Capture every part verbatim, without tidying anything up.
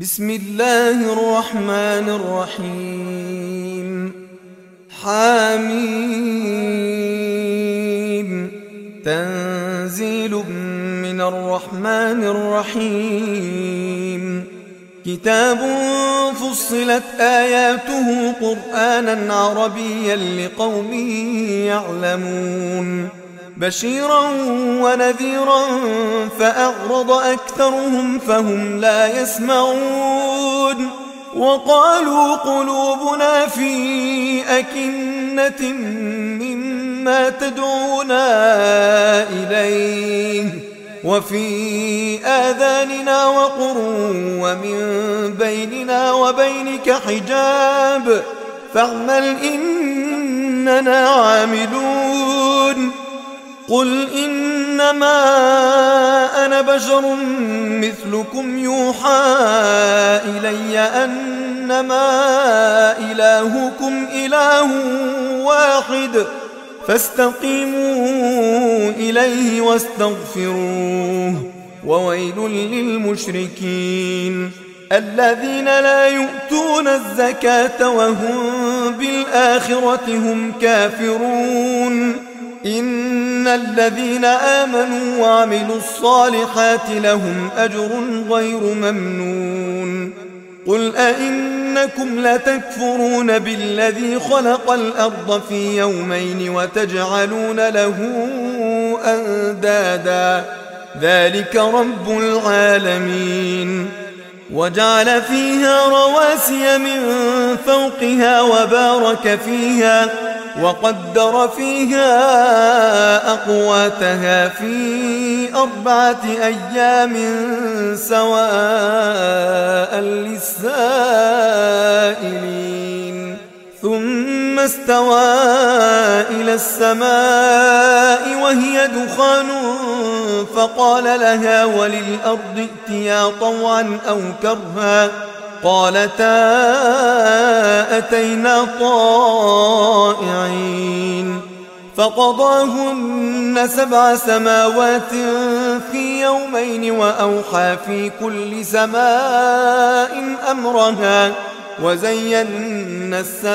بسم الله الرحمن الرحيم. حميم. تنزيل من الرحمن الرحيم. كتاب فصلت آياته قرآنا عربيا لقوم يعلمون بشيرا ونذيرا فأعرض أكثرهم فهم لا يسمعون وقالوا قلوبنا في أكنة مما تدعونا إليه وفي آذاننا وقر ومن بيننا وبينك حجاب فاعمل إننا عاملون. قل إنما أنا بشر مثلكم يوحى إلي أنما إلهكم إله واحد فاستقيموا إليه واستغفروه وويل للمشركين الذين لا يؤتون الزكاة وهم بالآخرة هم كافرون. إن الذين آمنوا وعملوا الصالحات لهم أجر غير ممنون. قل أئنكم لتكفرون بالذي خلق الأرض في يومين وتجعلون له أندادا ذلك رب العالمين. وجعل فيها رواسي من فوقها وبارك فيها وقدر فيها أقواتها في أربعة أيام سواء للسائلين ثم استوى إلى السماء وهي دخان فقال لها وللأرض ائتيا طوعا أو كرها قالتا أتينا طائعين فقضاهن سبع سماوات في يومين وأوحى في كل سماء أمرها وزينا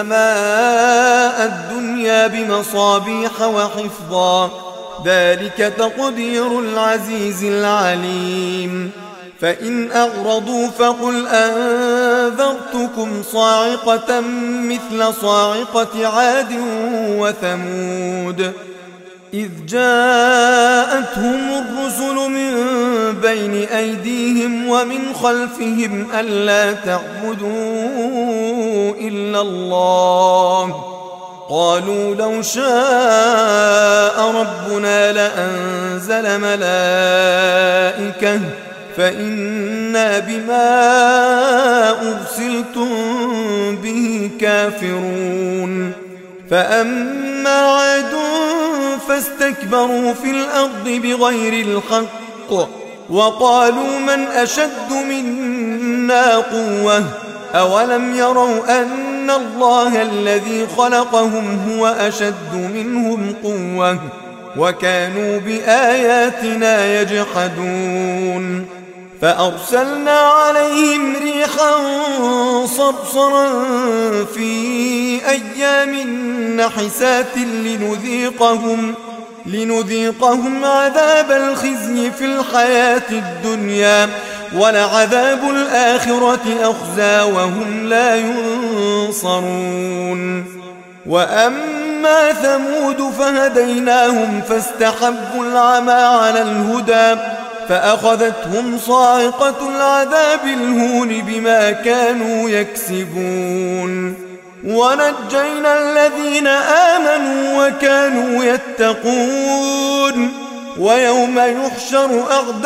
السماء الدنيا بمصابيح وحفظا ذلك تقدير العزيز العليم. فإن أعرضوا فقل أنذرتكم صاعقة مثل صاعقة عاد وثمود إذ جاءتهم الرسل من بين أيديهم ومن خلفهم ألا تعبدوا إلا الله قالوا لو شاء ربنا لأنزل ملائكة فإنا بما أرسلتم به كافرون. فأما عاد فاستكبروا في الأرض بغير الحق وقالوا من أشد منا قوة أولم يروا أن الله الذي خلقهم هو أشد منهم قوة وكانوا بآياتنا يجحدون. فأرسلنا عليهم ريحا صرصرا في أيام نحسات لنذيقهم, لنذيقهم عذاب الخزي في الحياة الدنيا ولعذاب الآخرة أخزى وهم لا ينصرون. وأما ثمود فهديناهم فاستحبوا العمى على الهدى فأخذتهم صاعقة العذاب الهون بما كانوا يكسبون. ونجينا الذين آمنوا وكانوا يتقون. ويوم يحشر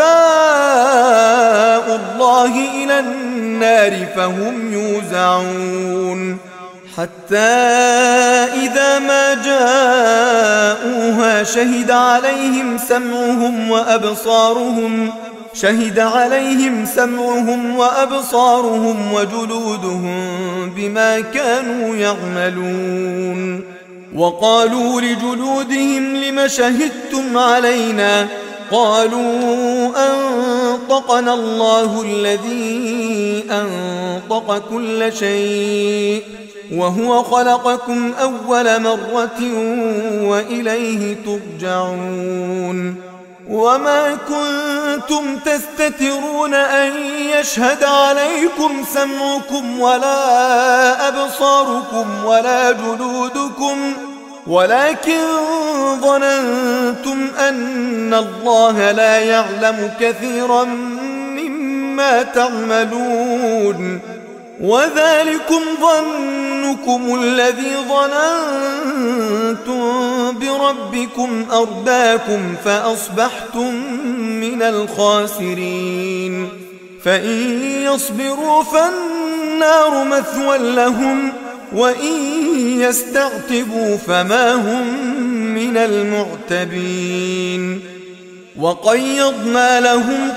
أعداء الله إلى النار فهم يوزعون حتى إذا ما جاءوها شهد عليهم سمعهم وأبصارهم شهد عليهم سمعهم وأبصارهم وجلودهم بما كانوا يعملون. وقالوا لجلودهم لم شهدتم علينا قالوا أنطقنا الله الذي أنطق كل شيء وهو خلقكم أول مرة وإليه ترجعون وما كنتم تستترون أن يشهد عليكم سمعكم ولا أبصاركم ولا جلودكم ولكن ظننتم أن الله لا يعلم كثيرا مما تعملون وذلكم ظنكم الذي ظننتم بربكم أرداكم فأصبحتم من الخاسرين فإن يصبروا فالنار مثوى لهم وإن يستعتبوا فما هم من المعتبين وقيضنا لهم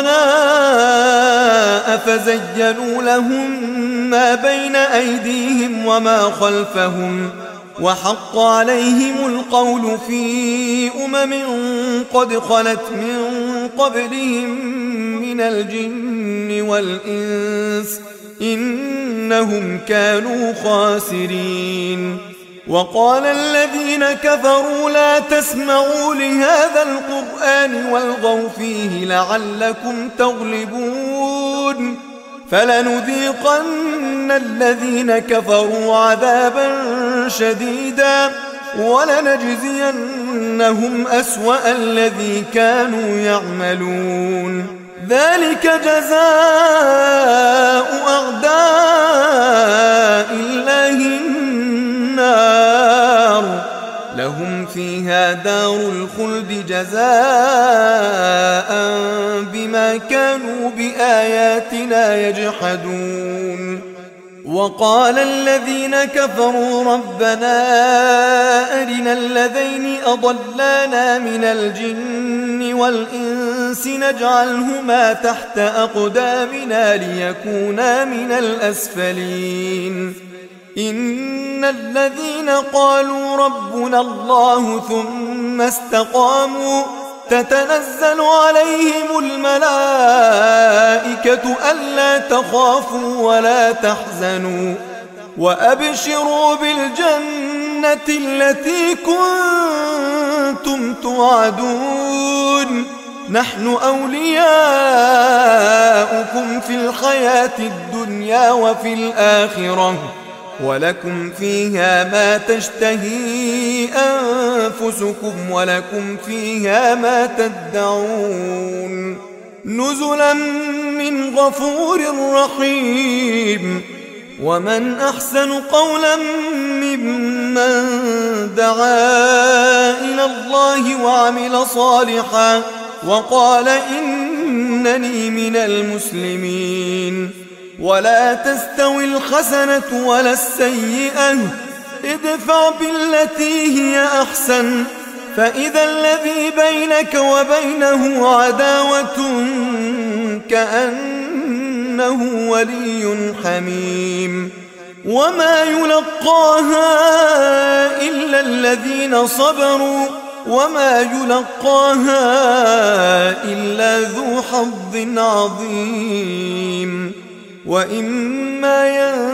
قرناء فزينوا لهم ما بين أيديهم وما خلفهم وحق عليهم القول في أمم قد خلت من قبلهم من الجن والإنس إنهم كانوا خاسرين وقال الذين كفروا لا تسمعوا لهذا القرآن والغوا فيه لعلكم تغلبون فلنذيقن الذين كفروا عذابا شديدا ولنجزينهم أسوأ الذي كانوا يعملون ذلك جزاء أعداء الله النار لهم فيها دار الخلد جزاء بما كانوا بآياتنا يجحدون وقال الذين كفروا ربنا أرنا الذين أضلانا من الجن والإنس نجعلهما تحت أقدامنا ليكونا من الأسفلين إن الذين قالوا ربنا الله ثم استقاموا تتنزل عليهم الملائكة ألا تخافوا ولا تحزنوا وأبشروا بالجنة التي كنتم توعدون نحن أولياؤكم في الحياة الدنيا وفي الآخرة ولكم فيها ما تشتهي أنفسكم ولكم فيها ما تدعون نزلا من غفور رحيم ومن أحسن قولا ممن دعا إلى الله وعمل صالحا وقال إنني من المسلمين ولا تستوي الحسنة ولا السيئة ادفع بالتي هي أحسن فإذا الذي بينك وبينه عداوة كأنه ولي حميم وما يلقاها إلا الذين صبروا وما يلقاها إلا ذو حظ عظيم وإما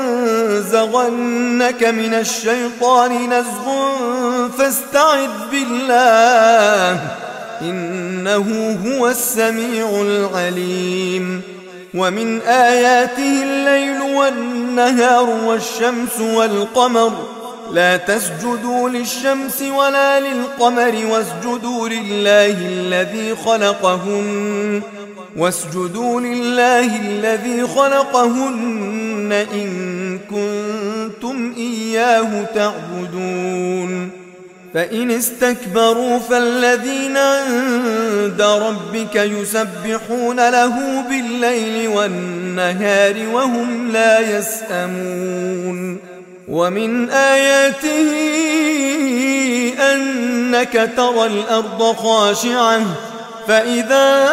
ينزغنك من الشيطان نزغ فاستعذ بالله إنه هو السميع العليم ومن آياته الليل والنهار والشمس والقمر لا تسجدوا للشمس ولا للقمر واسجدوا لله الذي خلقهن واسجدوا لله الذي خلقهن إن كنتم إياه تعبدون فإن استكبروا فالذين عند ربك يسبحون له بالليل والنهار وهم لا يسأمون ومن آياته أنك ترى الأرض خاشعة فإذا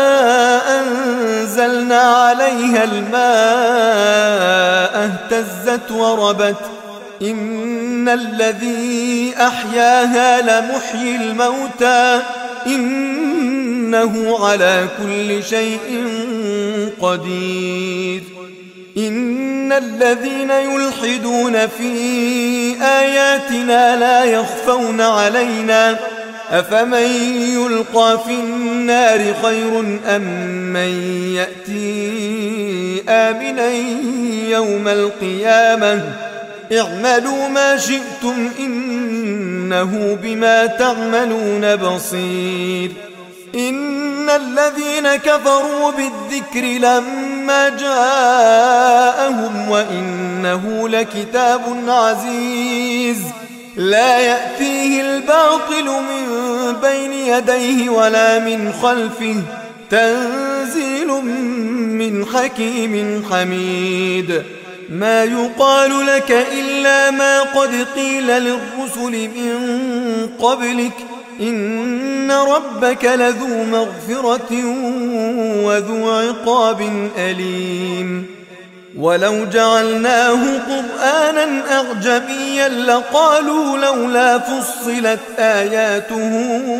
أنزلنا عليها الماء اهتزت وربت إن الذي أحياها لمحيي الموتى إن إنه على كل شيء قدير. إن الذين يلحدون في آياتنا لا يخفون علينا أفمن يلقى في النار خير أم من يأتي آمنا يوم القيامة اعملوا ما شئتم إنه بما تعملون بصير. إن الذين كفروا بالذكر لما جاءهم وإنه لكتاب عزيز لا يأتيه الباطل من بين يديه ولا من خلفه تنزيل من حكيم حميد. ما يقال لك إلا ما قد قيل للرسل من قبلك إن ربك لذو مغفرة وذو عقاب أليم. ولو جعلناه قرآنا أعجميا لقالوا لولا فصلت آياته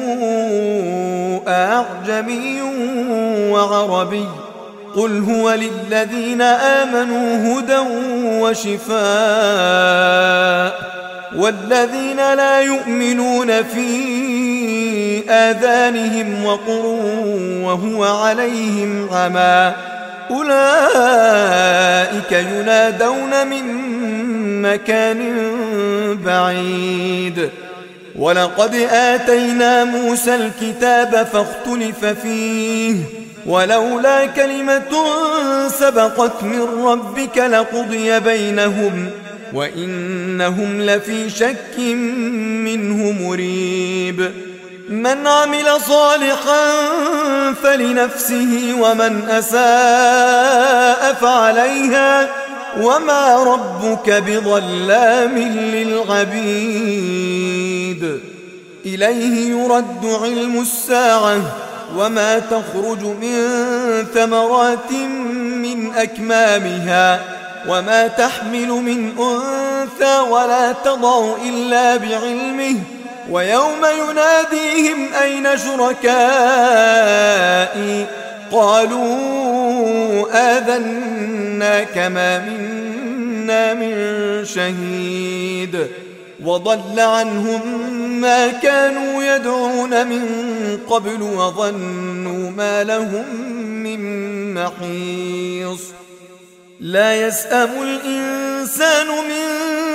أعجمي وعربي قل هو للذين آمنوا هدى وشفاء والذين لا يؤمنون في آذانهم وقر وهو عليهم عمى أولئك ينادون من مكان بعيد. ولقد آتينا موسى الكتاب فاختلف فيه ولولا كلمة سبقت من ربك لقضي بينهم وإنهم لفي شك منه مريب. من عمل صالحا فلنفسه ومن أساء فعليها وما ربك بظلام للعبيد. إليه يرد علم الساعة وما تخرج من ثمرات من أكمامها وما تحمل من أنثى ولا تضع إلا بعلمه ويوم يناديهم أين شركائي قالوا آذناك ما منا من شهيد وضل عنهم ما كانوا يدعون من قبل وظنوا ما لهم من محيص. لا يسأم الإنسان من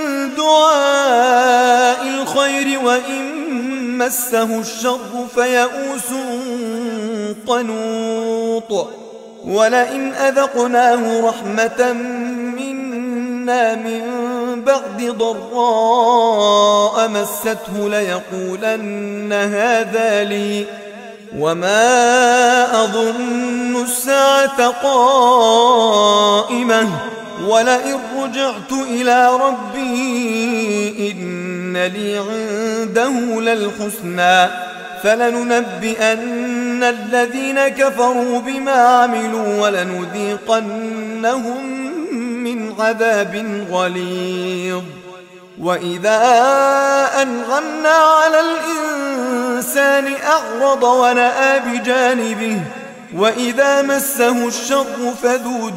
دعاء الخير وإن مسه الشر فيئوس قنوط. ولئن أذقناه رحمة منا من بعد ضراء مسته ليقولن هذا لي وما أظن الساعة قائمة ولئن رجعت إلى ربي إن لي عنده للحسنى فلننبئن الذين كفروا بما عملوا ولنذيقنهم من عذاب غليظ. وإذا أنعمنا على الإنسان أعرض ونأى بجانبه وإذا مسه الشر فذو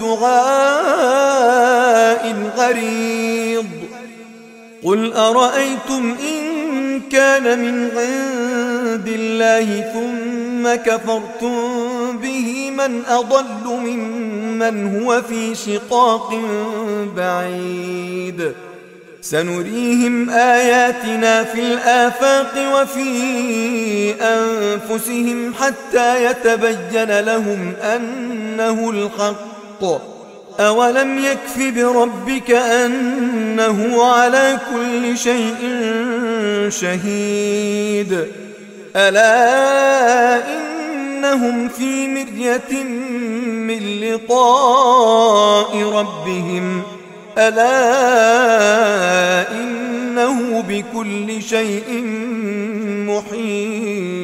دعاء عريض. قل أرأيتم إن كان من عند الله ثم كفرتم به من أضل ممن هو في شقاق بعيد. سنريهم آياتنا في الآفاق وفي أنفسهم حتى يتبين لهم أنه الحق. أولم يكف بربك أنه على كل شيء شهيد. ألا إنهم في مرية من لقاء ربهم ألا إنه بكل شيء محيط.